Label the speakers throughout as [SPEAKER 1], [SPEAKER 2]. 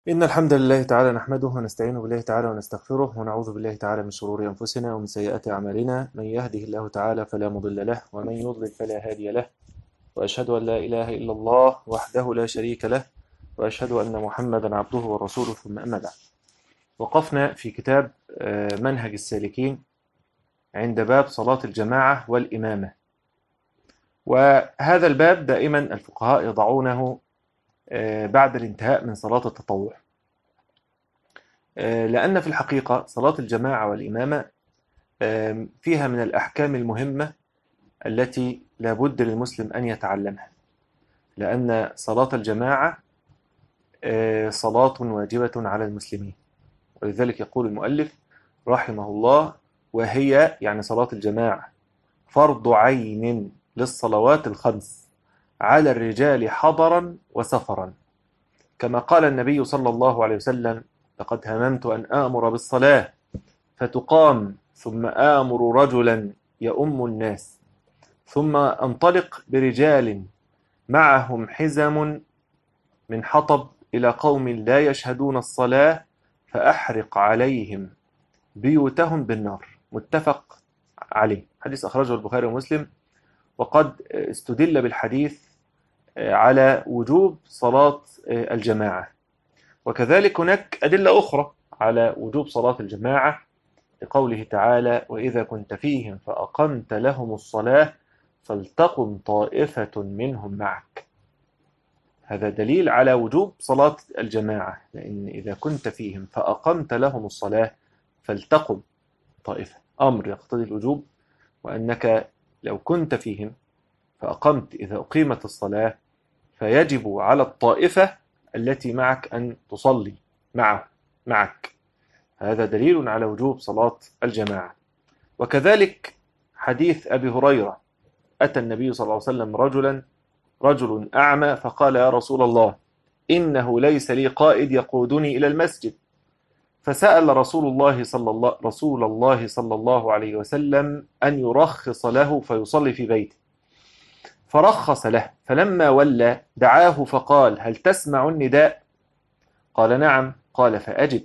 [SPEAKER 1] إن الحمد لله تعالى نحمده ونستعين بالله تعالى ونستغفره ونعوذ بالله تعالى من شرور أنفسنا ومن سيئات أعمالنا. من يهده الله تعالى فلا مضل له ومن يضلل فلا هادي له، وأشهد أن لا إله إلا الله وحده لا شريك له، وأشهد أن محمدا عبده ورسوله. ثم أما بعد، وقفنا في كتاب منهج السالكين عند باب صلاة الجماعة والإمامة. وهذا الباب دائما الفقهاء يضعونه بعد الانتهاء من صلاة التطوع، لأن في الحقيقة صلاة الجماعة والإمامة فيها من الأحكام المهمة التي لا بد للمسلم أن يتعلمها، لأن صلاة الجماعة صلاة واجبة على المسلمين. ولذلك يقول المؤلف رحمه الله: وهي يعني صلاة الجماعة فرض عين للصلوات الخمس على الرجال حضرا وسفرا، كما قال النبي صلى الله عليه وسلم: لقد هممت أن آمر بالصلاة فتقام ثم آمر رجلا يؤم الناس ثم أنطلق برجال معهم حزم من حطب إلى قوم لا يشهدون الصلاة فأحرق عليهم بيوتهم بالنار. متفق عليه، حديث أخرجه البخاري ومسلم. وقد استدل بالحديث على وجوب صلاة الجماعة، وكذلك هناك أدلة أخرى على وجوب صلاة الجماعة لقوله تعالى: وإذا كنت فيهم فأقمت لهم الصلاة فلتقم طائفة منهم معك. هذا دليل على وجوب صلاة الجماعة، لأن إذا كنت فيهم فأقمت لهم الصلاة فلتقم طائفة، أمر يقتضي الوجوب، وأنك لو كنت فيهم فأقمت، إذا أقيمت الصلاة فيجب على الطائفة التي معك أن تصلي معك. هذا دليل على وجوب صلاة الجماعة. وكذلك حديث أبي هريرة: أتى النبي صلى الله عليه وسلم رجل أعمى فقال: يا رسول الله، إنه ليس لي قائد يقودني إلى المسجد. فسأل رسول الله صلى الله عليه وسلم أن يرخص له فيصلي في بيته، فرخص له. فلما ولى دعاه فقال: هل تسمع النداء؟ قال: نعم. قال: فأجب،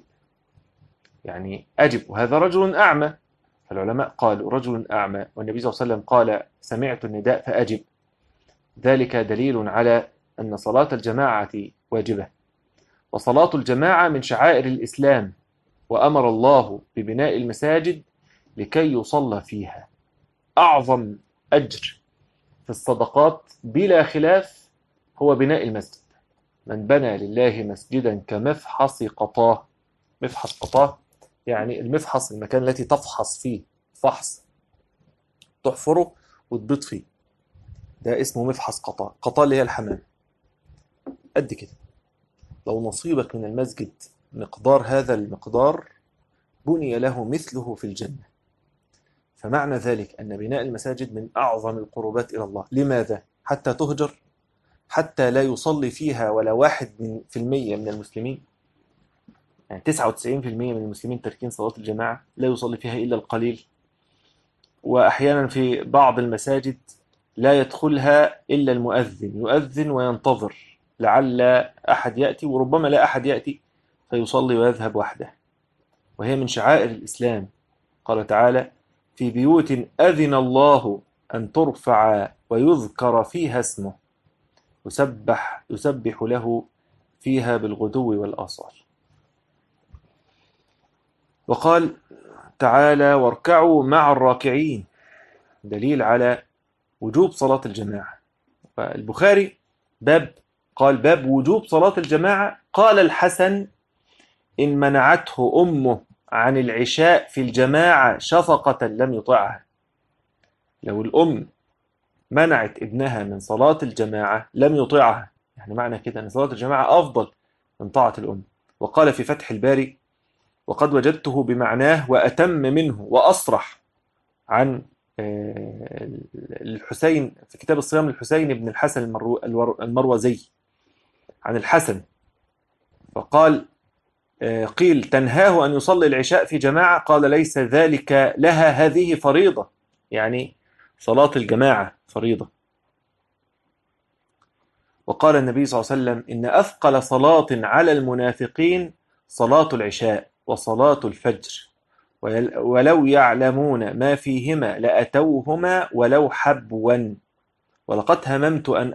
[SPEAKER 1] يعني أجب، وهذا رجل أعمى. فالعلماء قالوا: رجل أعمى والنبي صلى الله عليه وسلم قال: سمعت النداء فأجب، ذلك دليل على أن صلاة الجماعة واجبة. وصلاة الجماعة من شعائر الإسلام، وأمر الله ببناء المساجد لكي يصلى فيها. أعظم أجر في الصدقات بلا خلاف هو بناء المسجد. من بنى لله مسجدا كمفحص قطاه. مفحص قطاه يعني المفحص، المكان التي تفحص فيه، فحص تحفره وتبيض فيه، ده اسمه مفحص قطاه. قطاه اللي هي الحمام، قد كده. لو نصيبك من المسجد مقدار هذا المقدار بني له مثله في الجنة. فمعنى ذلك أن بناء المساجد من أعظم القربات إلى الله. لماذا؟ حتى تهجر، حتى لا يصلي فيها ولا 1% من المسلمين. يعني 99% من المسلمين تاركين صلاة الجماعة، لا يصلي فيها إلا القليل. وأحيانا في بعض المساجد لا يدخلها إلا المؤذن، يؤذن وينتظر لعل أحد يأتي، وربما لا أحد يأتي فيصلي ويذهب وحده. وهي من شعائر الإسلام. قال تعالى: في بيوت أذن الله أن ترفع ويذكر فيها اسمه يسبح له فيها بالغدو والآصال. وقال تعالى: واركعوا مع الراكعين، دليل على وجوب صلاة الجماعة. فالبخاري قال: باب وجوب صلاة الجماعة. قال الحسن: إن منعته أمه عن العشاء في الجماعة شفقة لم يطعها. لو الأم منعت ابنها من صلاة الجماعة لم يطيعها، يعني معنى كده أن صلاة الجماعة أفضل من طاعة الأم. وقال في فتح الباري: وقد وجدته بمعناه وأتم منه وأصرح عن الحسين في كتاب الصيام للحسين بن الحسن المروزي عن الحسن. فقال: قيل: تنهاه أن يصلي العشاء في جماعة؟ قال: ليس ذلك لها، هذه فريضة، يعني صلاة الجماعة فريضة. وقال النبي صلى الله عليه وسلم: إن أثقل صلاة على المنافقين صلاة العشاء وصلاة الفجر، ولو يعلمون ما فيهما لأتوهما ولو حبوا. ولقد هممت أن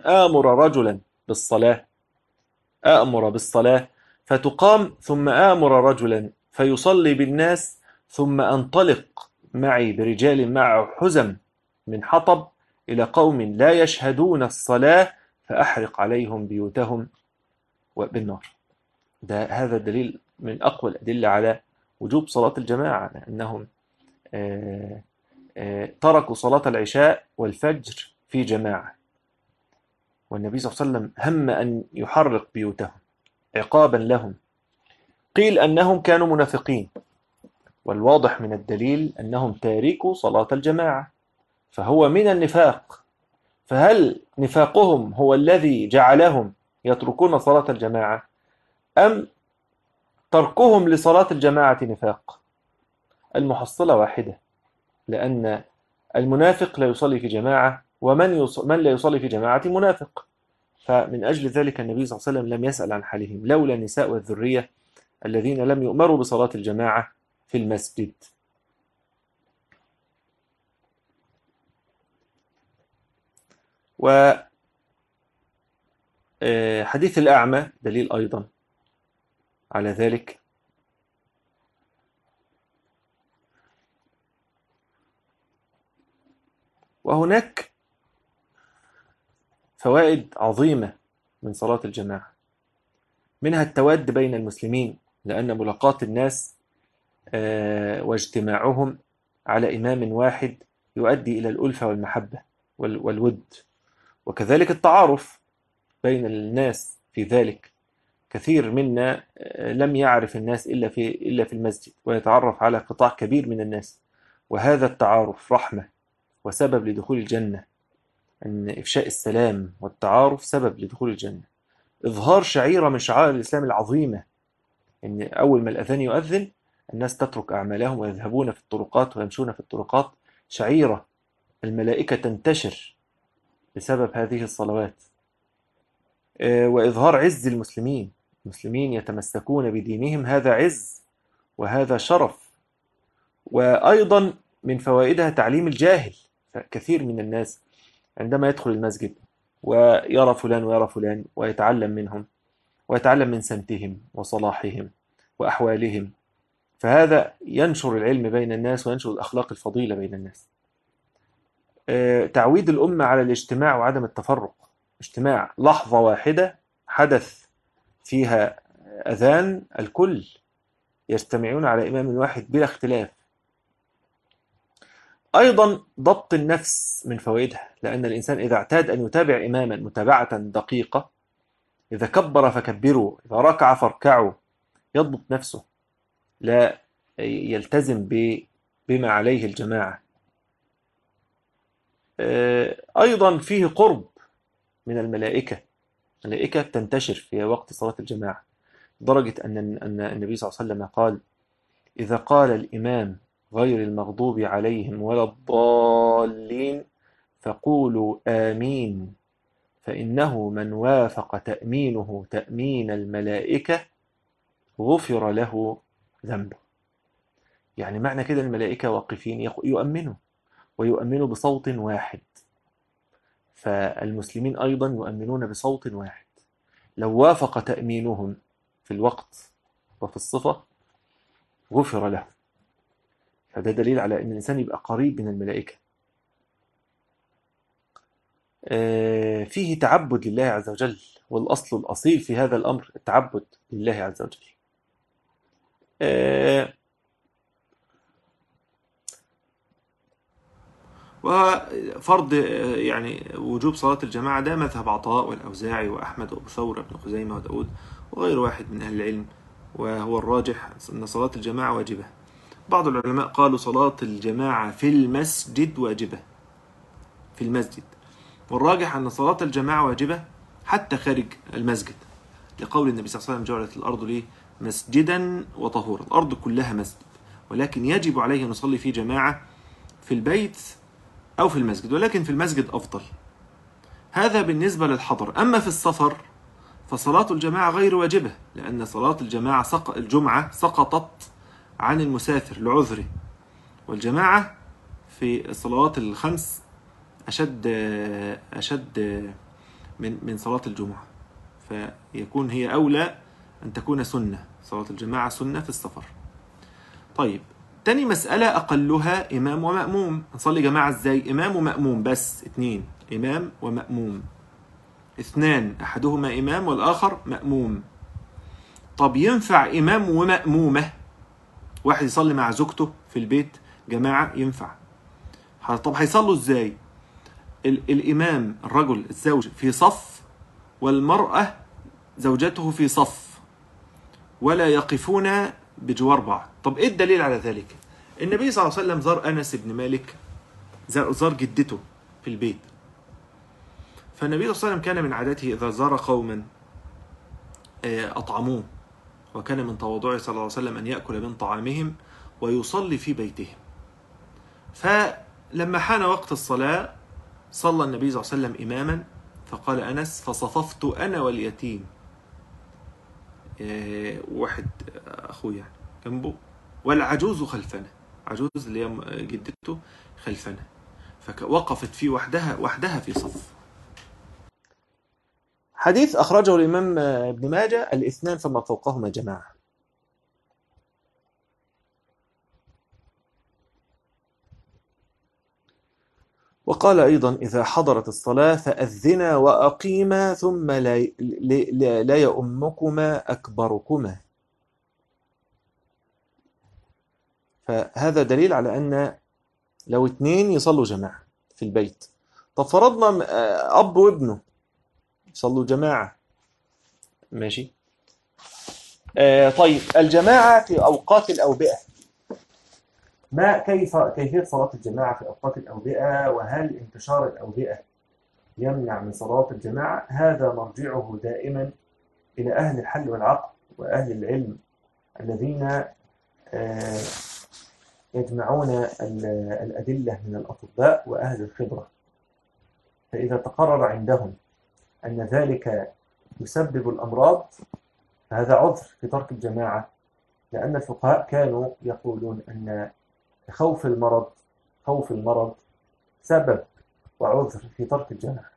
[SPEAKER 1] آمر بالصلاة فتقام، ثم آمر رجلا فيصلي بالناس، ثم أنطلق معي برجال مع حزم من حطب إلى قوم لا يشهدون الصلاة فأحرق عليهم بيوتهم بالنار. هذا الدليل من أقوى الأدلة على وجوب صلاة الجماعة، لأنهم تركوا صلاة العشاء والفجر في جماعة، والنبي صلى الله عليه وسلم هم أن يحرق بيوتهم عقابا لهم. قيل أنهم كانوا منافقين، والواضح من الدليل أنهم تاركوا صلاة الجماعة، فهو من النفاق. فهل نفاقهم هو الذي جعلهم يتركون صلاة الجماعة، أم تركهم لصلاة الجماعة نفاق؟ المحصلة واحدة، لأن المنافق لا يصلي في جماعة، من لا يصلي في جماعة منافق. فمن أجل ذلك النبي صلى الله عليه وسلم لم يسأل عن حالهم، لولا النساء والذرية الذين لم يؤمروا بصلاة الجماعة في المسجد. وحديث الأعمى دليل أيضا على ذلك. وهناك فوائد عظيمة من صلاة الجماعة، منها التواد بين المسلمين، لأن ملاقاة الناس واجتماعهم على إمام واحد يؤدي إلى الألفة والمحبة والود، وكذلك التعارف بين الناس في ذلك. كثير منا لم يعرف الناس إلا في المسجد، ويتعرف على قطاع كبير من الناس، وهذا التعارف رحمة وسبب لدخول الجنة. أن إفشاء السلام والتعارف سبب لدخول الجنة. إظهار شعيرة من شعائر الإسلام العظيمة، أن أول ما الأذان يؤذن الناس تترك أعمالهم ويذهبون في الطرقات ويمشون في الطرقات، شعيرة الملائكة تنتشر بسبب هذه الصلوات. وإظهار عز المسلمين يتمسكون بدينهم، هذا عز وهذا شرف. وأيضا من فوائدها تعليم الجاهل. كثير من الناس عندما يدخل المسجد ويرى فلان ويرى فلان ويتعلم منهم، ويتعلم من سمتهم وصلاحهم وأحوالهم، فهذا ينشر العلم بين الناس وينشر الأخلاق الفضيلة بين الناس. تعويد الأمة على الاجتماع وعدم التفرق. اجتماع لحظة واحدة حدث فيها أذان، الكل يجتمعون على إمام واحد بلا اختلاف. أيضا ضبط النفس من فوائدها، لأن الإنسان إذا اعتاد أن يتابع إماما متابعة دقيقة، إذا كبر فكبروا، إذا ركع فاركعوا، يضبط نفسه، لا يلتزم بما عليه الجماعة. أيضا فيه قرب من الملائكة تنتشر في وقت صلاة الجماعة، لدرجة أن النبي صلى الله عليه وسلم قال: إذا قال الإمام غير المغضوب عليهم ولا الضالين فقولوا آمين، فإنه من وافق تأمينه تأمين الملائكة غفر له ذنبه. يعني معنى كده الملائكة واقفين يؤمنوا، ويؤمنوا بصوت واحد، فالمسلمين أيضا يؤمنون بصوت واحد. لو وافق تأمينهم في الوقت وفي الصفة غفر له. فده دليل على أن الإنسان يبقى قريب من الملائكة. فيه تعبد لله عز وجل، والأصل الأصيل في هذا الأمر التعبد لله عز وجل. وفرض يعني وجوب صلاة الجماعة ده مذهب عطاء والأوزاعي وأحمد وأبو ثور وابن خزيمة وداود وغير واحد من أهل العلم، وهو الراجح أن صلاة الجماعة واجبة. بعض العلماء قالوا صلاة الجماعة في المسجد واجبة، في المسجد، والراجح أن صلاة الجماعة واجبة حتى خارج المسجد، لقول النبي صلى الله عليه وسلم: جعلت الأرض لي مسجدا وطهورا. الأرض كلها مسجد، ولكن يجب عليه أن نصلي في جماعة في البيت أو في المسجد، ولكن في المسجد أفضل، هذا بالنسبة للحضر. أما في السفر فصلاة الجماعة غير واجبة، لأن صلاة الجمعة سقطت عن المسافر لعذره، والجماعة في الصلوات الخمس أشد من صلاة الجمعة، فيكون هي أولى أن تكون سنة. صلاة الجماعة سنة في السفر. طيب، تاني مسألة أقلها إمام ومأموم. نصلي جماعة إزاي؟ إمام ومأموم بس، اتنين، إمام ومأموم، اثنان أحدهما إمام والآخر مأموم. طب ينفع إمام ومأمومة؟ واحد يصلي مع زوجته في البيت جماعة، ينفع. طب هيصلوا إزاي؟ الإمام الرجل الزوج في صف، والمرأة زوجته في صف، ولا يقفون بجوار بعض. طب إيه الدليل على ذلك؟ النبي صلى الله عليه وسلم زار أنس بن مالك، زار جدته في البيت، فالنبي صلى الله عليه وسلم كان من عادته إذا زار قوما أطعموه، وكان من تواضعه صلى الله عليه وسلم أن يأكل من طعامهم ويصلي في بيتهم. فلما حان وقت الصلاة صلى النبي صلى الله عليه وسلم إماما، فقال أنس: فصففت أنا واليتيم، واحد أخوه يعني جنبه، والعجوز خلفنا، عجوز اللي هي جدته خلفنا، فوقفت في وحدها في صف. حديث أخرجه الإمام ابن ماجه: الاثنان فما فوقهما جماعة. وقال أيضا: إذا حضرت الصلاة فأذنا وأقيما، ثم لا يؤمكما أكبركما. فهذا دليل على أن لو اتنين يصلوا جماعة في البيت، طب فرضنا أب وابنه يصلوا جماعة، ماشي. طيب، الجماعة في أوقات الأوبئة، كيفية صلاة الجماعة في أوقات الأوبئة، وهل انتشار الأوبئة يمنع من صلاة الجماعة؟ هذا مرجعه دائما إلى أهل الحل والعقل وأهل العلم الذين يجمعون الأدلة من الأطباء وأهل الخبرة. فإذا تقرر عندهم أن ذلك يسبب الأمراض فهذا عذر في ترك الجماعة، لأن الفقهاء كانوا يقولون أن خوف المرض سبب وعذر في ترك الجماعة.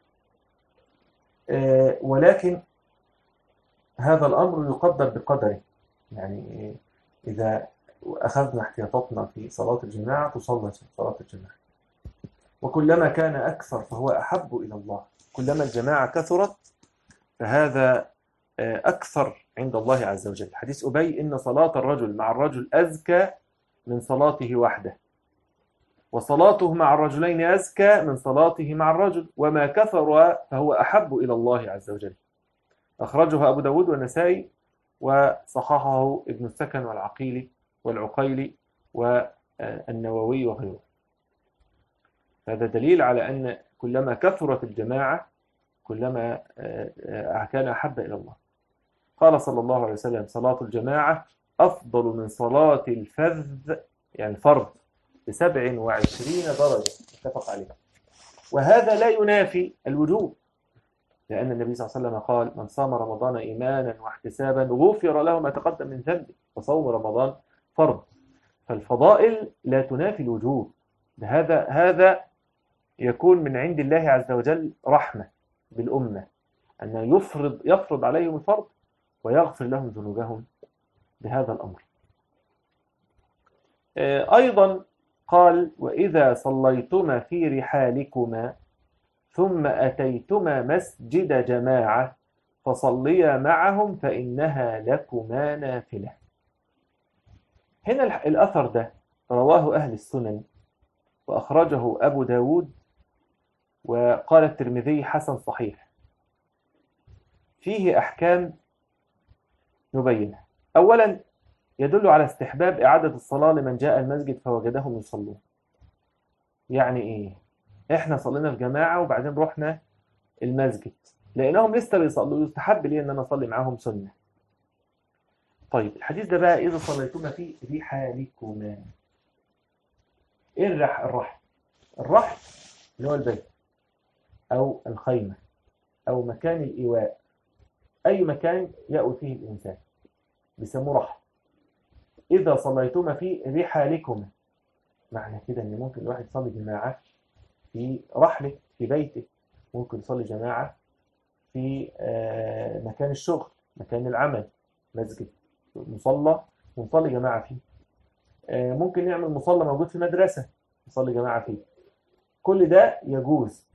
[SPEAKER 1] ولكن هذا الأمر يقدر بقدره، يعني إذا أخذنا احتياطاتنا في صلاة الجماعة تصلى صلاة الجماعة، وكلما كان أكثر فهو أحب إلى الله، كلما الجماعة كثرت فهذا أكثر عند الله عز وجل. حديث أبي: إن صلاة الرجل مع الرجل أزكى من صلاته وحده، وصلاته مع الرجلين أزكى من صلاته مع الرجل، وما كثر فهو أحب إلى الله عز وجل. أخرجه أبو داود والنسائي، وصححه ابن السكن والعقيلي والنووي وغيره. هذا دليل على أن كلما كثرت الجماعة كلما كان أحب إلى الله. قال صلى الله عليه وسلم: صلاة الجماعة أفضل من صلاة الفذ، يعني الفرد، ب27 درجة، اتفق عليه. وهذا لا ينافي الوجوب، لأن النبي صلى الله عليه وسلم قال: من صام رمضان إيمانا واحتسابا غفر له ما تقدم من ذنبه، وصوم رمضان فرض. فالفضائل لا تنافي الوجوب. هذا يكون من عند الله عز وجل رحمة بالأمة، أن يفرض عليهم الفرض ويغفر لهم ذنوبهم بهذا الأمر. أيضا قال: وإذا صليتما في رحالكما ثم أتيتما مسجد جماعة فصليا معهم فإنها لكما نافلة. هنا الأثر ده رواه أهل السنن، وأخرجه أبو داود، وقال الترمذي: حسن صحيح. فيه أحكام نبينها. أولا، يدل على استحباب إعادة الصلاة لمن جاء المسجد فوجدهم يصلون. يعني إيه؟ إحنا صلينا في جماعة وبعدين رحنا المسجد لقيناهم لسه بيصلوا، يستحب لي ان انا اصلي معاهم سنه. طيب، الحديث ده بقى: اذا صليتما في رحالكما. ايه الرحل اللي هو البيت او الخيمه، أو مكان الإيواء، أي مكان يأوي فيه الإنسان بيسموه رحل. إذا صليتما في رحالكما، معنى كده إن ممكن الواحد يصلي جماعة في رحله في بيته، ممكن يصلي جماعة في مكان الشغل، مكان العمل، مسجد، مصلى ونصلي جماعة فيه. ممكن نعمل مصلى موجود في مدرسة نصلي جماعة فيه. كل ده يجوز.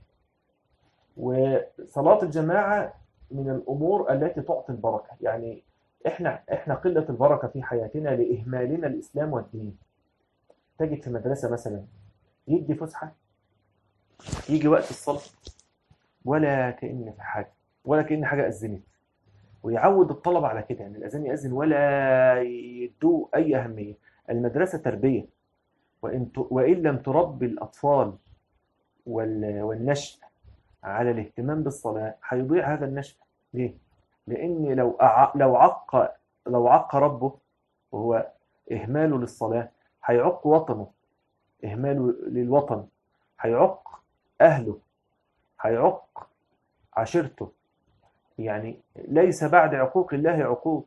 [SPEAKER 1] وصلاة الجماعة من الأمور التي تعطي البركة. يعني إحنا قلة البركة في حياتنا لإهمالنا الإسلام والدين. تجد في مدرسة مثلا يدي فسحة، يجي وقت الصلاة ولا كأن في حاجة، ولا كأن حاجة أذنت، ويعود الطلبة على كده، يعني الأذان يأذن ولا يدوه أي أهمية. المدرسة تربية، وإن لم تربي الأطفال والنشء على الاهتمام بالصلاة هيضيع هذا النشء. ليه؟ لأن لو عق ربه وهو إهماله للصلاة، هيعق وطنه، إهماله للوطن هيعق أهله، هيعق عشيرته. يعني ليس بعد عقوق الله عقوق.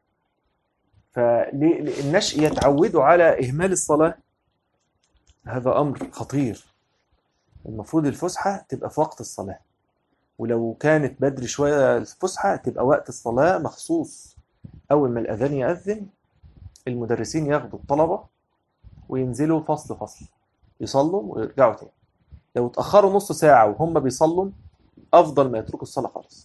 [SPEAKER 1] فالنشء يتعودوا على إهمال الصلاة، هذا أمر خطير. المفروض الفسحة تبقى في وقت الصلاة، ولو كانت بدري شوية الفسحة تبقى وقت الصلاة مخصوص. أول ما الأذان يأذن المدرسين ياخدوا الطلبة وينزلوا فصل يصلوا ويرجعوا تاني. لو اتأخروا نص ساعة وهم بيصلوا أفضل ما يتركوا الصلاة خالص.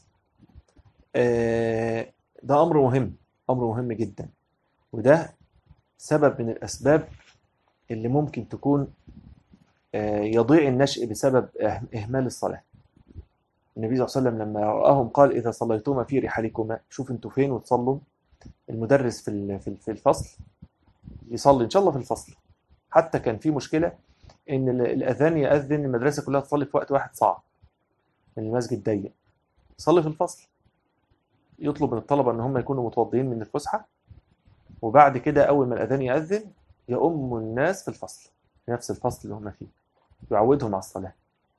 [SPEAKER 1] ده أمر مهم جدا، وده سبب من الأسباب اللي ممكن تكون يضيع النشء بسبب إهمال الصلاة. النبي صلى الله عليه وسلم لما رآهم قال: إذا صليتما في رحالكما، شوف انتوا فين وتصلوا. المدرس في الفصل يصلي إن شاء الله في الفصل. حتى كان في مشكلة إن الأذان يأذن المدرسة كلها تصلي في وقت واحد صعب، من المسجد ضيق، يصلي في الفصل. يطلب من الطلبة إن هم يكونوا متوضئين من الفسحة، وبعد كده أول ما الأذان يأذن يؤم الناس في الفصل، في نفس الفصل اللي هم فيه، يعودهم على الصلاة.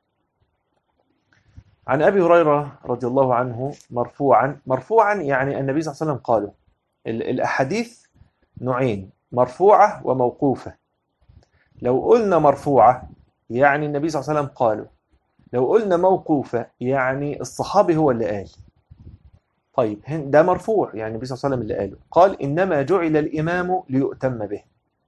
[SPEAKER 1] عن أبي هريرة رضي الله عنه مرفوعا يعني النبي صلى الله عليه وسلم قاله. الأحاديث نوعين: مرفوعة وموقوفة. لو قلنا مرفوعة يعني النبي صلى الله عليه وسلم قاله، لو قلنا موقوفة يعني الصحابي هو اللي قال. طيب ده مرفوع يعني النبي صلى الله عليه وسلم اللي قاله، قال: إنما جعل الإمام ليؤتم به.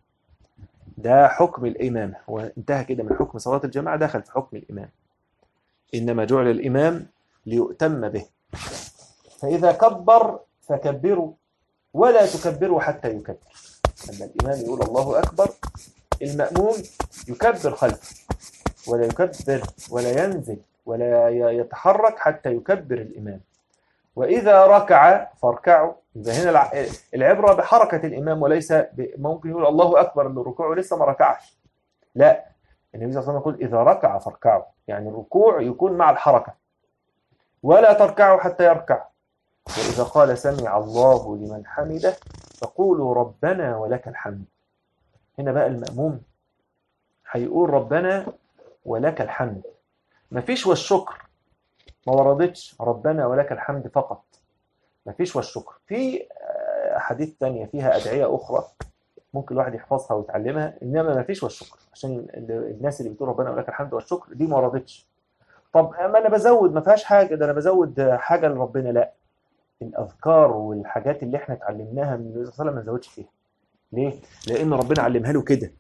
[SPEAKER 1] ده حكم الإمامة، وانتهى كده من حكم صلاة الجماعة، دخل في حكم الإمام. إنما جعل الإمام ليؤتم به، فإذا كبر فكبروا ولا تكبروا حتى يكبر. لما الإمام يقول الله أكبر المأموم يكبر خلفه، ولا يكبر ولا ينزل ولا يتحرك حتى يكبر الإمام. وإذا ركع فاركعوا. يبقى هنا العبرة بحركة الإمام، وليس ممكن يقول الله أكبر اللي ركوعه لسه ما ركعش. لا، النبي صلى الله عليه وسلم يقول إذا ركع فاركعوا، يعني الركوع يكون مع الحركة. ولا تركعوا حتى يركع. وإذا قال سمع الله لمن حمده فقولوا ربنا ولك الحمد. هنا بقى المأموم هيقول ربنا ولك الحمد، مفيش والشكر، ما وردتش ربنا ولك الحمد فقط، مفيش والشكر. في أحاديث تانية فيها أدعية أخرى ممكن الواحد يحفظها ويتعلمها، إنما مفيش والشكر، عشان الناس اللي بتقول ربنا ولك الحمد والشكر دي ما وردتش. طب ما أنا بزود، ما فيهاش حاجة، ده أنا بزود حاجة لربنا. لا، الأذكار والحاجات اللي احنا اتعلمناها من النبي صلى الله عليه وسلم ما نزودش فيها. ليه؟ لأن ربنا علمها له كده،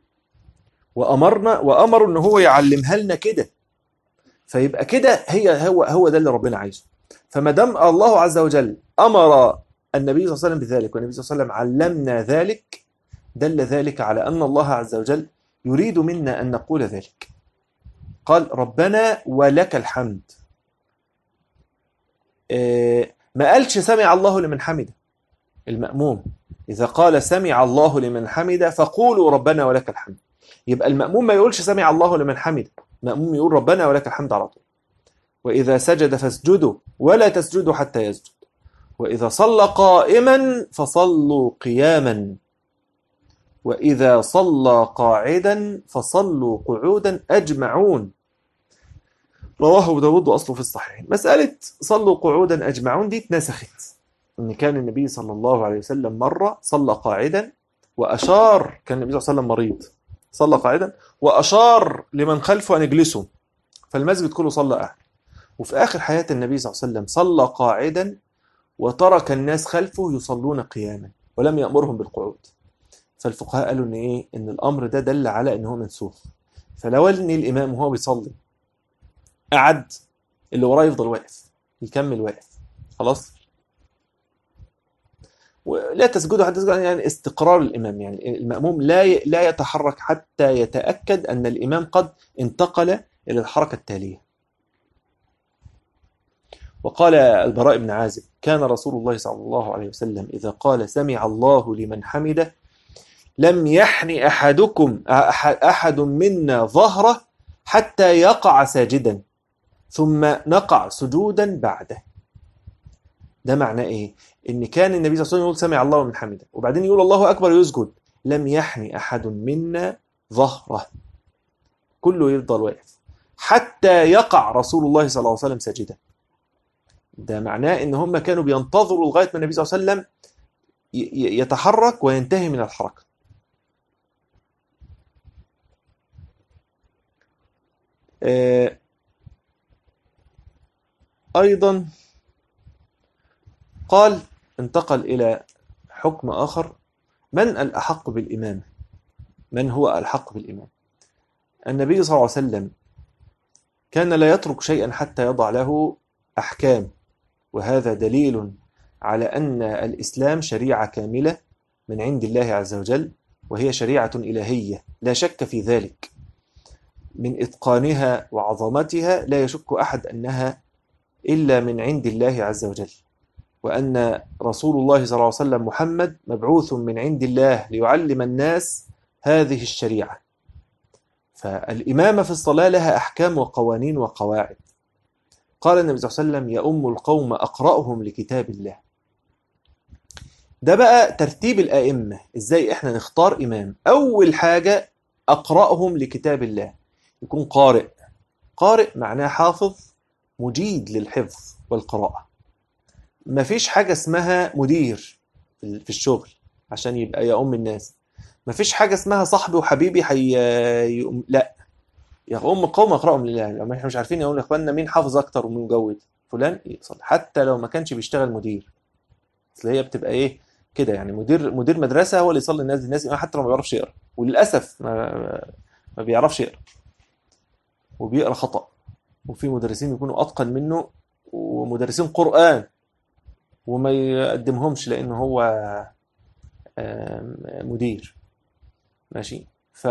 [SPEAKER 1] وأمر إن هو يعلمها لنا كده، فيبقى كده هو ده اللي ربنا عايزه. فما دام الله عز وجل أمر النبي صلى الله عليه وسلم بذلك، والنبي صلى الله عليه وسلم علمنا ذلك، دل ذلك على أن الله عز وجل يريد منا أن نقول ذلك. قال ربنا ولك الحمد. ما قالش سمع الله لمن حمده. المأموم إذا قال سمع الله لمن حمده فقولوا ربنا ولك الحمد، يبقى المأموم ما يقولش سمع الله لمن حمده، المأموم يقول ربنا ولك الحمد على طول. وإذا سجد فاسجدوا ولا تسجدوا حتى يسجد، وإذا صلى قائما فصلوا قياما، وإذا صلى قاعدا فصلوا قعودا أجمعون. رواه أبو داود وأصله في الصحيحين. مسألة صلوا قعودا أجمعون دي اتنسخت، إن كان النبي صلى الله عليه وسلم مرة صلى قاعدا وأشار، كان النبي صلى الله عليه وسلم مريض صلى قاعدا وأشار لمن خلفه أن يجلسوا، فالمسجد كله صلى قاعد. وفي آخر حياة النبي صلى الله عليه وسلم صلى قاعدا وترك الناس خلفه يصلون قياما ولم يأمرهم بالقعود. فالفقهاء قالوا إن إيه؟ إن الأمر ده دل على إن هو منسوخ. فلو إن الإمام وهو بيصلي قعد، اللي وراه يفضل واقف يكمل واقف خلاص. ولا تسجدوا حتى تسجدوا، يعني استقرار الإمام، يعني المأموم لا يتحرك حتى يتأكد أن الإمام قد انتقل إلى الحركة التالية. وقال البراء بن عازب: كان رسول الله صلى الله عليه وسلم إذا قال سمع الله لمن حمده لم يحن أحد منا ظهره حتى يقع ساجدا ثم نقع سجودا بعده. ده معناه ايه؟ ان كان النبي صلى الله عليه وسلم يقول سمع الله لمن حمده وبعدين يقول الله اكبر يسجد، لم يحن احد منا ظهره، كله يفضل واقف حتى يقع رسول الله صلى الله عليه وسلم ساجدا. ده معناه ان هم كانوا بينتظروا لغايه ما النبي صلى الله عليه وسلم يتحرك وينتهي من الحركه. ايضا قال، انتقل إلى حكم آخر: من الأحق بالإمام؟ من هو الحق بالإمام؟ النبي صلى الله عليه وسلم كان لا يترك شيئا حتى يضع له أحكام، وهذا دليل على أن الإسلام شريعة كاملة من عند الله عز وجل، وهي شريعة إلهية لا شك في ذلك، من إتقانها وعظمتها لا يشك أحد أنها إلا من عند الله عز وجل، وأن رسول الله صلى الله عليه وسلم محمد مبعوث من عند الله ليعلم الناس هذه الشريعة. فالإمامة في الصلاة لها أحكام وقوانين وقواعد. قال النبي صلى الله عليه وسلم: يؤم القوم أقرأهم لكتاب الله. ده بقى ترتيب الآئمة، إزاي إحنا نختار إمام. أول حاجة أقرأهم لكتاب الله، يكون قارئ. قارئ معناه حافظ مجيد للحفظ والقراءة. مفيش حاجة اسمها مدير في الشغل عشان يبقى يؤم الناس. مفيش حاجة اسمها صاحبي وحبيبي لا، يؤم قوم أقرأهم لله. لما احنا مش عارفين يقول لإخواننا مين حافظ أكتر ومين مجود، فلان يصل حتى لو ما كانش بيشتغل مدير. أصل هي بتبقى إيه كده، يعني مدير مدرسة هو اللي يصلي الناس حتى لو ما بيعرفش يقرأ، وللأسف ما بيعرفش يقرأ وبيقرأ خطأ. وفي مدرسين يكونوا أتقن منه ومدرسين قرآن وما يقدمهمش لأنه هو مدير. ماشي.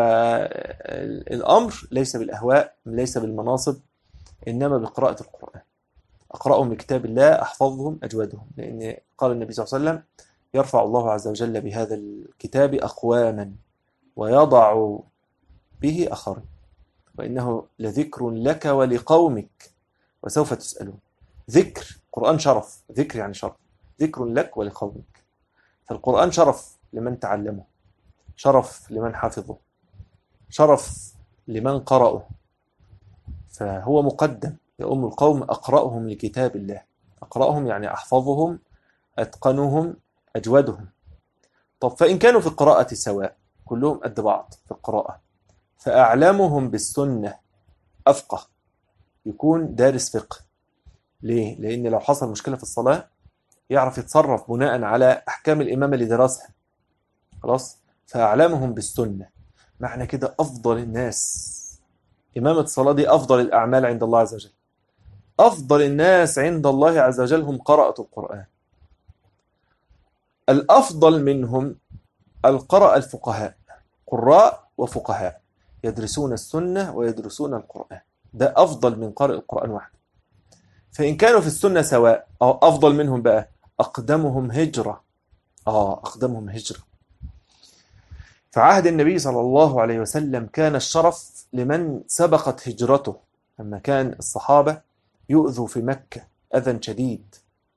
[SPEAKER 1] فالأمر ليس بالأهواء، ليس بالمناصب، إنما بقراءة القرآن. أقرأهم لكتاب الله أحفظهم أجودهم، لأن قال النبي صلى الله عليه وسلم: يرفع الله عز وجل بهذا الكتاب أقواما ويضع به آخرين، وإنه لذكر لك ولقومك وسوف تسألون. ذكر، قرآن شرف، ذكر يعني شرف، ذكر لك ولقومك. فالقرآن شرف لمن تعلمه، شرف لمن حفظه، شرف لمن قرأه، فهو مقدم. يؤم القوم أقرأهم لكتاب الله. أقرأهم يعني أحفظهم، أتقنهم، أجودهم. طب فإن كانوا في القراءة سواء، كلهم قد بعض في القراءة، فأعلمهم بالسنة أفقه، يكون دارس فقه. ليه؟ لأن لو حصل مشكلة في الصلاة يعرف يتصرف بناء على أحكام الإمام اللي درسها. خلاص؟ فأعلمهم بالسنة. معنى كده أفضل الناس، إمامة الصلاة دي أفضل الأعمال عند الله عز وجل. أفضل الناس عند الله عز وجل هم قرأة القرآن. الأفضل منهم القراء الفقهاء، قراء وفقهاء يدرسون السنة ويدرسون القرآن. ده أفضل من قارئ القرآن واحد. فإن كانوا في السنة سواء، أو أفضل منهم بقى أقدمهم هجرة. أقدمهم هجرة. في عهد النبي صلى الله عليه وسلم كان الشرف لمن سبقت هجرته، لما كان الصحابة يؤذوا في مكة أذى شديد،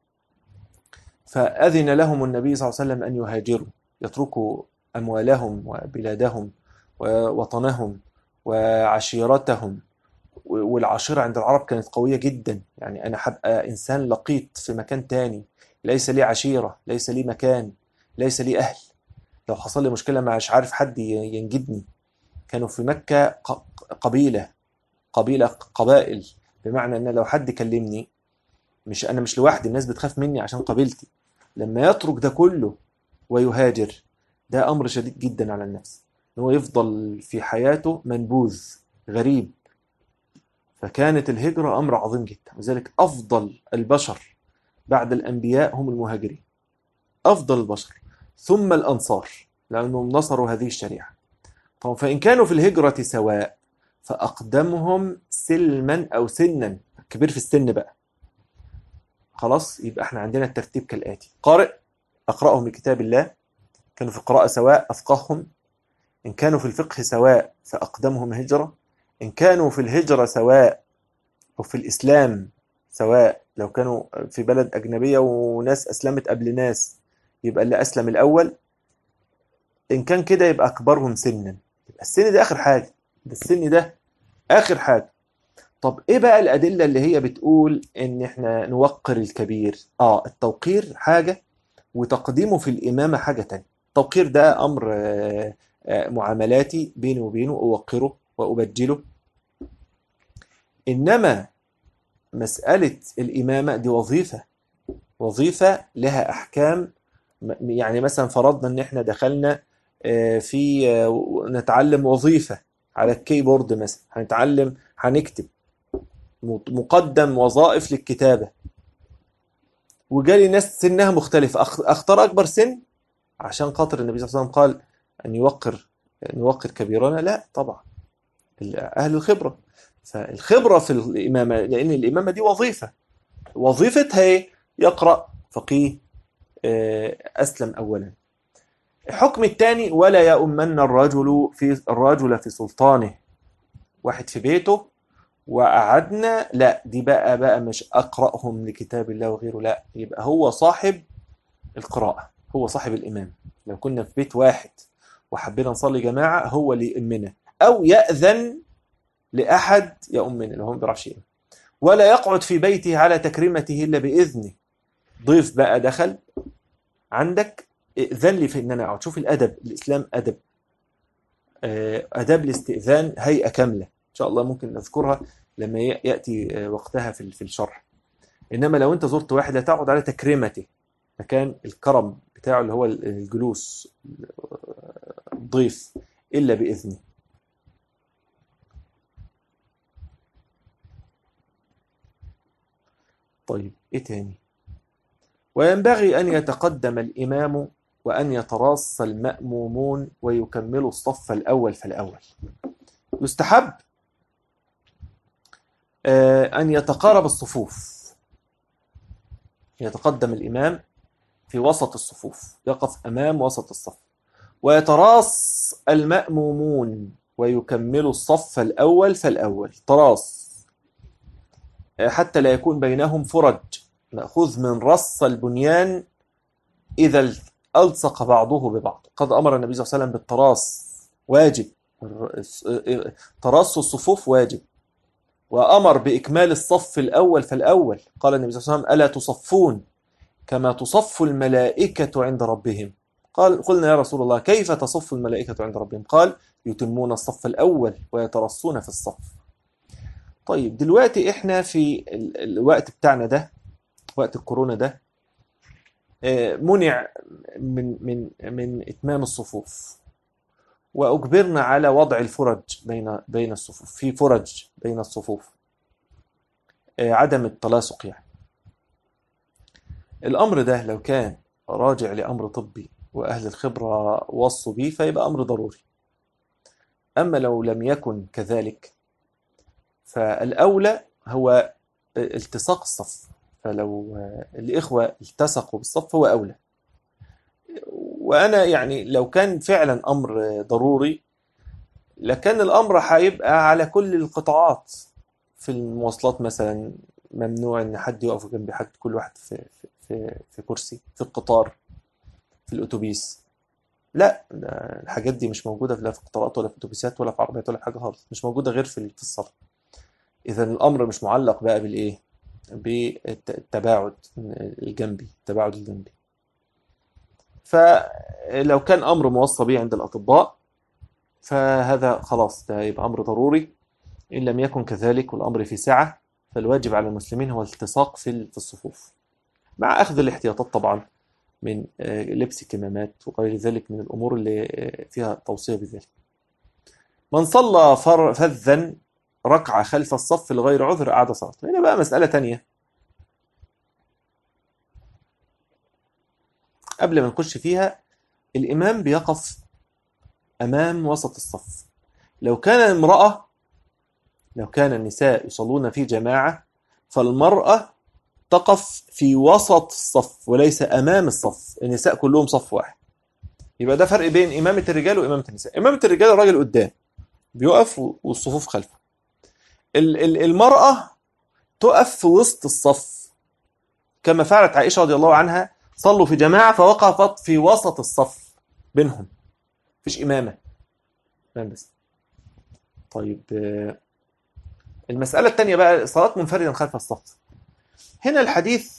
[SPEAKER 1] فأذن لهم النبي صلى الله عليه وسلم أن يهاجروا، يتركوا أموالهم وبلادهم ووطنهم وعشيرتهم والعاشرة عند العرب كانت قوية جدا. يعني أنا هبقى إنسان لقيط في مكان تاني، ليس لي عشيرة، ليس لي مكان، ليس لي أهل. لو حصل لي مشكلة مش عارف حد ينجدني. كانوا في مكة قبيلة، قبائل، بمعنى أن لو حد كلمني، أنا مش لوحدي، الناس بتخاف مني عشان قبيلتي. لما يترك ده كله ويهاجر، ده أمر شديد جدا على النفس، إن هو يفضل في حياته منبوذ غريب. فكانت الهجرة أمر عظيم جدا، لذلك أفضل البشر بعد الأنبياء هم المهاجرين، أفضل البشر، ثم الأنصار، لأنهم نصروا هذه الشريعة. طب فإن كانوا في الهجرة سواء، فأقدمهم سلما أو سنا، كبير في السن بقى، خلاص يبقى احنا عندنا الترتيب كالآتي: قارئ أقرأهم لكتاب الله، كانوا في القراءة سواء أفقههم. إن كانوا في الفقه سواء فأقدمهم هجرة. إن كانوا في الهجرة سواء أو في الإسلام سواء، لو كانوا في بلد أجنبية وناس أسلمت قبل ناس، يبقى اللي أسلم الأول. إن كان كده يبقى أكبرهم سنا. يبقى السن ده آخر حاجة، ده السن ده آخر حاجة. طب إيه بقى الأدلة اللي هي بتقول إن إحنا نوقر الكبير؟ التوقير حاجة، وتقديمه في الإمامة حاجة تانية. التوقير ده أمر معاملاتي بيني وبينه، أوقره وأبجله. إنما مسألة الإمامة دي وظيفة، وظيفة لها أحكام. يعني مثلا فرضنا إن إحنا دخلنا في نتعلم وظيفة على الكيبورد مثلا، هنتعلم هنكتب، مقدم وظائف للكتابة، وجالي ناس سنها مختلفة، أختار أكبر سن عشان خاطر النبي صلى الله عليه وسلم قال أن نوقر كبيرنا؟ لا طبعا، أهل الخبرة. فالخبرة في الإمامة، لأن الإمامة دي وظيفة، وظيفتها إيه؟ يقرأ فقيه، أسلم أولا. الحكم الثاني: ولا يؤمن الرجل في سلطانه. واحد في بيته وقعدنا، لا دي بقى مش أقرأهم لكتاب الله وغيره، لا، يبقى هو صاحب القراءة، هو صاحب الإمام. لو كنا في بيت واحد وحبينا نصلي جماعة، هو اللي يأمنا، أو يأذن لأحد يأمنا لو هو ما بيعرفش يأمن. ولا يقعد في بيته على تكريمته إلا بإذنه. ضيف بقى دخل عندك، ائذن لي في إن أنا أقعد. شوف الأدب، الإسلام أدب، آداب الاستئذان هيئة كاملة، إن شاء الله ممكن نذكرها لما يأتي وقتها في الشرح. إنما لو أنت زرت واحد، لا تقعد على تكريمته، مكان الكرم بتاعه اللي هو الجلوس، الضيف، إلا بإذنه. طيب إيه تاني؟ وينبغي أن يتقدم الإمام وأن يتراص المأمومون ويكملوا الصف الأول فالأول. يستحب أن يتقارب الصفوف، يتقدم الإمام في وسط الصفوف، يقف أمام وسط الصف، ويتراص المأمومون ويكملوا الصف الأول فالأول. تراص حتى لا يكون بينهم فرج، مأخوذ من رص البنيان إذا ألصق بعضه ببعض. قد أمر النبي صلى الله عليه وسلم بالتراص، واجب، تراص الصفوف واجب. وأمر بإكمال الصف الأول فالأول. قال النبي صلى الله عليه وسلم: ألا تصفون كما تصف الملائكة عند ربهم؟ قلنا يا رسول الله كيف تصف الملائكة عند ربهم؟ قال: يتمون الصف الأول ويترصون في الصف. طيب دلوقتي احنا في الوقت بتاعنا ده، وقت الكورونا ده، منع من إتمام الصفوف، وأجبرنا على وضع الفرج بين الصفوف، في فرج بين الصفوف، عدم التلاصق يعني. الأمر ده لو كان راجع لأمر طبي وأهل الخبرة وصوا به، فيبقى أمر ضروري. أما لو لم يكن كذلك، فالأولى هو التصاق الصف. فلو الإخوة التصقوا بالصف هو أولى. وأنا يعني لو كان فعلا أمر ضروري، لكن الأمر هيبقى على كل القطاعات. في المواصلات مثلا ممنوع إن حد يقف جنب حد، كل واحد في كرسي. في القطار، في الأتوبيس، لا، الحاجات دي مش موجودة لا في قطارات ولا في أتوبيسات ولا في عربيات ولا في حاجة خالص، مش موجودة غير في الصلاة. إذا الأمر مش معلق بقى بالإيه؟ بالتباعد الجنبي، التباعد الجنبي. فلو كان أمر موصى به عند الأطباء فهذا خلاص، ده يبقى أمر ضروري. إن لم يكن كذلك والأمر في سعة، فالواجب على المسلمين هو الالتصاق في الصفوف، مع أخذ الاحتياطات طبعا من لبس كمامات وغير ذلك من الأمور اللي فيها توصية بذلك. من صلى فذا ركعة خلف الصف لغير عذر أعاد صلاته. هنا بقى مسألة تانية قبل ما نخش فيها. الإمام بيقف أمام وسط الصف. لو كان النساء يصلون في جماعة، فالمرأة تقف في وسط الصف وليس أمام الصف. النساء كلهم صف واحد. يبقى ده فرق بين إمامة الرجال وإمامة النساء. إمامة الرجال الراجل قدام بيقف والصفوف خلفه. المرأة تقف في وسط الصف، كما فعلت عائشة رضي الله عنها. صلوا في جماعة فوقفت في وسط الصف بينهم، مفيش إمامة بس. طيب المسألة الثانية بقى صلاة منفردا خلف الصف. هنا الحديث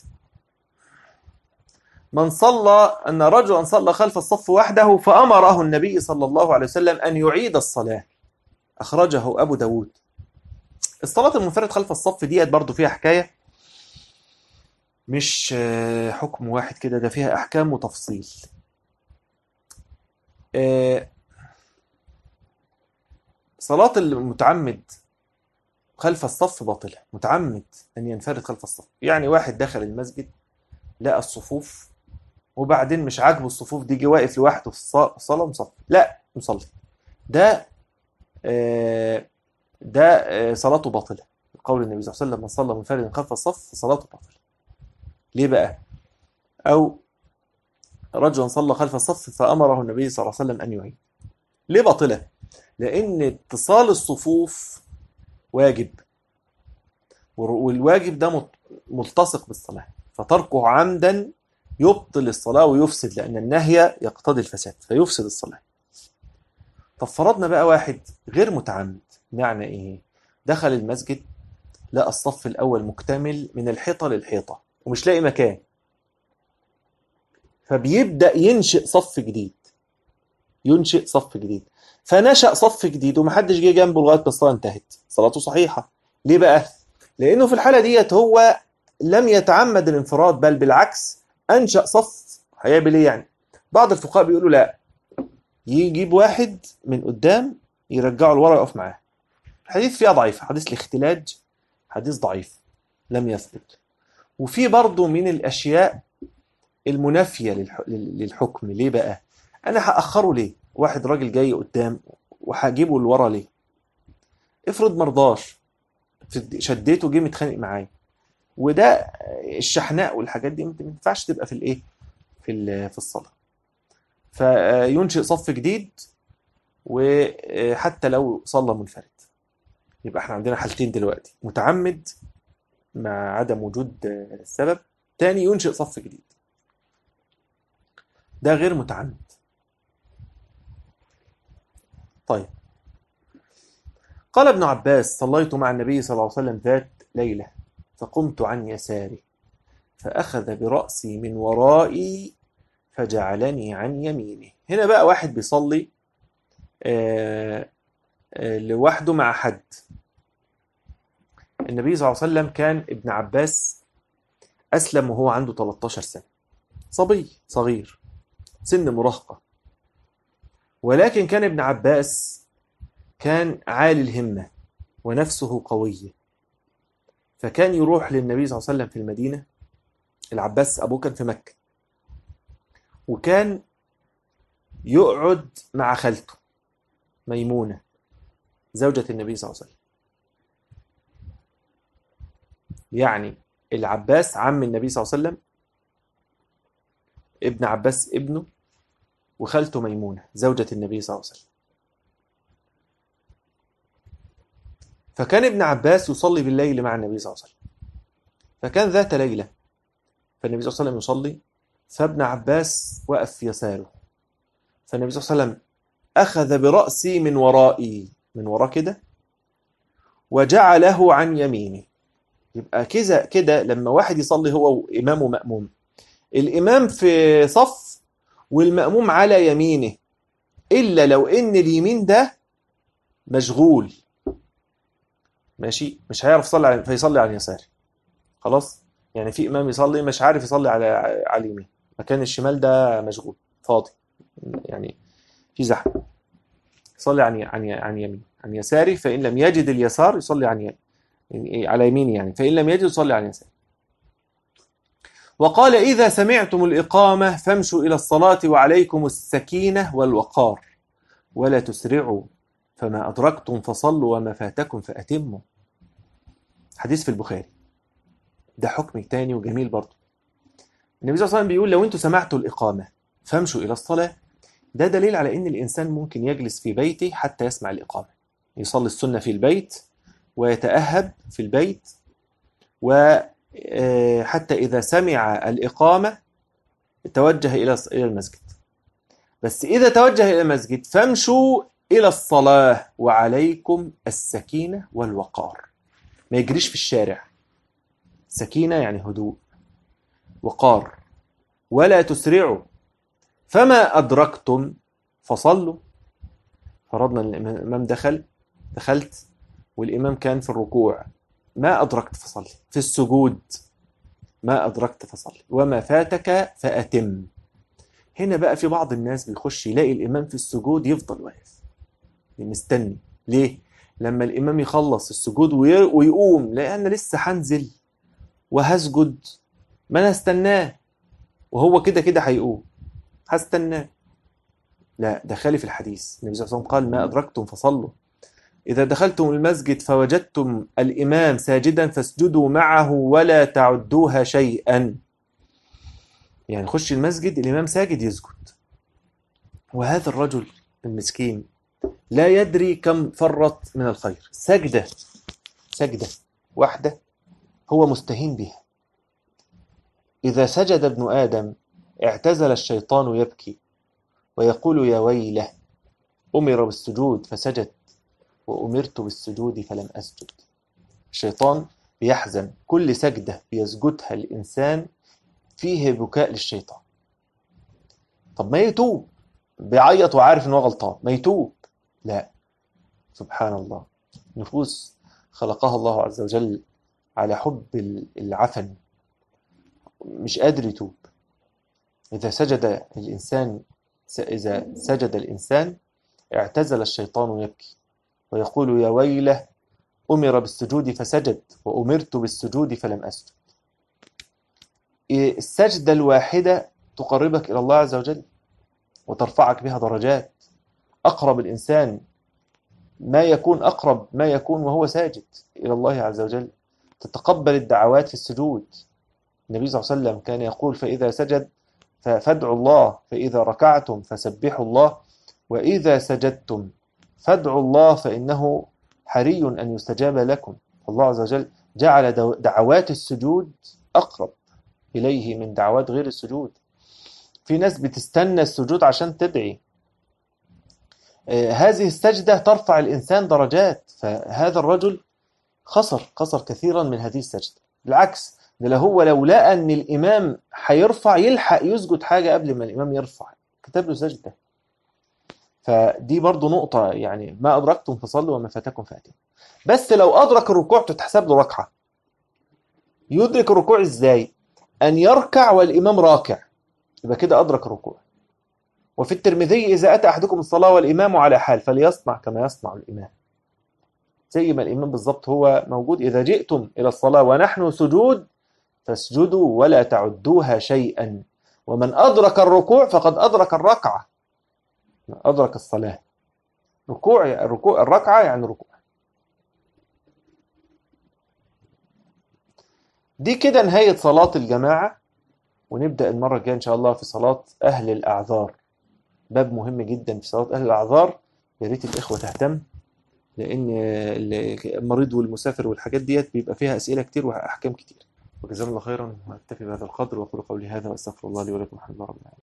[SPEAKER 1] أن رجلا صلى خلف الصف وحده فأمره النبي صلى الله عليه وسلم أن يعيد الصلاة، أخرجه أبو داود. الصلاة المنفرد خلف الصف ديت برضو فيها حكاية، مش حكم واحد كده، ده فيها أحكام وتفصيل. صلاة المتعمد خلف الصف باطلة. متعمد أن ينفرد خلف الصف، يعني واحد دخل المسجد لقى الصفوف وبعدين مش عاجبه الصفوف دي، جه واقف لوحده في الصلاة مصلي. لا مصلي، ده صلاته باطلة. قول النبي صلى الله عليه وسلم: من صلى منفردا خلف الصف صلاته باطلة. ليه بقى؟ أو رجلا صلى خلف الصف فأمره النبي صلى الله عليه وسلم أن يعيد. ليه باطلة؟ لأن اتصال الصفوف واجب، والواجب ده ملتصق بالصلاة، فتركه عمدا يبطل الصلاة ويفسد، لأن النهي يقتضي الفساد فيفسد الصلاة. طب فرضنا بقى واحد غير متعمد. معنى إيه؟ دخل المسجد لقى الصف الأول مكتمل من الحيطة للحيطة ومش لاقي مكان، فبيبدأ ينشئ صف جديد. فنشأ صف جديد ومحدش جه جنبه لغاية ما الصلاة انتهت، صلاته صحيحة. ليه بقى؟ لأنه في الحالة ديت هو لم يتعمد الانفراد، بل بالعكس أنشأ صف. هيعمل إيه يعني؟ بعض الفقهاء بيقولوا لا، يجيب واحد من قدام يرجعه لورا يقف معاه. الحديث فيها ضعيف، حديث الاختلاج حديث ضعيف لم يثبت. وفي برضه من الأشياء المنافية للحكم. ليه بقى؟ أنا هأخره ليه؟ واحد راجل جاي قدام وهجيبه لورا ليه؟ افرض مرضاش، شديته جه متخانق معايا، وده الشحناء والحاجات دي ما ينفعش تبقى في الايه، في الصلاة. فينشئ صف جديد وحتى لو صلى منفرد. يبقى احنا عندنا حالتين دلوقتي: متعمد مع عدم وجود السبب، تاني ينشئ صف جديد. ده غير متعمد. طيب، قال ابن عباس: صليت مع النبي صلى الله عليه وسلم ذات ليلة فقمت عن يساري فأخذ برأسي من ورائي فجعلني عن يمينه. هنا بقى واحد بيصلي لوحده مع حد. النبي صلى الله عليه وسلم كان ابن عباس أسلم وهو عنده 13 سنة، صبي صغير سن مراهقة، ولكن كان ابن عباس كان عالي الهمة ونفسه قوية، فكان يروح للنبي صلى الله عليه وسلم في المدينة. العباس أبوه كان في مكة، وكان يقعد مع خالته ميمونة زوجة النبي صلى الله عليه وسلم. يعني العباس عم النبي صلى الله عليه وسلم، ابن عباس ابنه، وخالته ميمونة زوجة النبي صلى الله عليه وسلم. فكان ابن عباس يصلي بالليل مع النبي صلى الله عليه وسلم. فكان ذات ليلة فالنبي صلى الله عليه وسلم يصلي، فابن عباس وقف في يساره، فالنبي صلى الله عليه وسلم أخذ برأسي من ورائي، من ورا كده، وجعله عن يمينه. يبقى كذا كده لما واحد يصلي هو وإمام ومأموم، الإمام في صف والمأموم على يمينه، إلا لو إن اليمين ده مشغول، ماشي، مش هيعرف يصلي فيصلي على اليسار. خلاص، يعني في إمام يصلي مش عارف يصلي على اليمين، مكان الشمال ده مشغول فاضي، يعني في زحمة، يصلي عن يمين عن يساري، فإن لم يجد اليسار يصلي على يمينه، يعني فإن لم يجد يصلي عن يساري. وقال إذا سمعتم الإقامة فامشوا إلى الصلاة وعليكم السكينة والوقار ولا تسرعوا، فما أدركتم فصلوا وما فاتكم فأتموا. حديث في البخاري، ده حكم تاني وجميل برضه. النبي صلى الله عليه وسلم بيقول لو أنتم سمعتوا الإقامة فامشوا إلى الصلاة، ده دليل على أن الإنسان ممكن يجلس في بيته حتى يسمع الإقامة، يصلي السنة في البيت ويتأهب في البيت، وحتى إذا سمع الإقامة توجه إلى المسجد. بس إذا توجه إلى المسجد فامشوا إلى الصلاة وعليكم السكينة والوقار، ما يجريش في الشارع. سكينة يعني هدوء، وقار، ولا تسرعوا، فما أدركتم فصلوا. فرضنا الإمام دخلت والإمام كان في الركوع، ما أدركت فصلي. في السجود ما أدركت فصلي، وما فاتك فأتم. هنا بقى في بعض الناس بيخش يلاقي الإمام في السجود يفضل واقف مستني. ليه؟ لما الإمام يخلص السجود ويقوم، لا أنا لسه هنزل وهسجد، ما أنا هستناه وهو كده كده هيقوم، هستناه. لا، ده خالف الحديث. النبي صلى الله عليه وسلم قال ما أدركتم فصلوا. إذا دخلتم المسجد فوجدتم الإمام ساجدا فاسجدوا معه ولا تعدوها شيئا. يعني خش المسجد الإمام ساجد يسجد. وهذا الرجل المسكين لا يدري كم فرط من الخير، سجدة واحدة هو مستهين بها. إذا سجد ابن آدم اعتزل الشيطان يبكي ويقول يا ويله أمر بالسجود فسجد وأمرت بالسجود فلم أسجد. الشيطان بيحزن كل سجدة بيسجدها الإنسان فيه بكاء للشيطان. طب ما يتوب، بيعيط وعارف إنه غلطان، ما يتوب. لا، سبحان الله، نفوس خلقها الله عز وجل على حب العفن، مش قادر يتوب. إذا سجد الإنسان اعتزل الشيطان يبكي ويقول يا ويله أمر بالسجود فسجد وأمرت بالسجود فلم أسجد. السجدة الواحدة تقربك إلى الله عز وجل وترفعك بها درجات. أقرب الإنسان أقرب ما يكون وهو ساجد إلى الله عز وجل، تتقبل الدعوات في السجود. النبي صلى الله عليه وسلم كان يقول فإذا سجد فادعوا الله، فإذا ركعتم فسبحوا الله، وإذا سجدتم فادعوا الله فإنه حري أن يستجاب لكم. الله عز وجل جعل دعوات السجود أقرب إليه من دعوات غير السجود. في ناس بتستنى السجود عشان تدعي. هذه السجدة ترفع الإنسان درجات، فهذا الرجل خسر كثيرا من هذه السجدة. بالعكس، ده لو لقى أن الإمام هيرفع يلحق يسجد حاجة قبل ما الإمام يرفع، كتب له سجدة. فدي برضو نقطة، يعني ما أدركتم فصلوا وما فاتكم فأتموا. بس لو أدرك الركوع تتحسب له ركعة. يدرك الركوع إزاي؟ أن يركع والإمام راكع، يبقى كده أدرك الركوع. وفي الترمذي إذا أتى أحدكم الصلاة والإمام على حال فليصنع كما يصنع الإمام، زي ما الإمام بالضبط هو موجود. إذا جئتم إلى الصلاة ونحن سجود فاسجدوا ولا تعدوها شيئا، ومن أدرك الركوع فقد أدرك الركعة، أدرك الصلاة. الركوع الركعة يعني ركوع. دي كده نهاية صلاة الجماعة، ونبدأ المرة الجاية إن شاء الله في صلاة أهل الأعذار. باب مهم جدا في صلاة أهل الأعذار، يا ريت الإخوة تهتم، لأن المريض والمسافر والحاجات ديت بيبقى فيها أسئلة كتير وأحكام كتير. وجزاكم الله خيرا، وأكتفي بهذا القدر، وأقول قولي هذا وأستغفر الله لي ولكم، الحمد لله رب العالمين.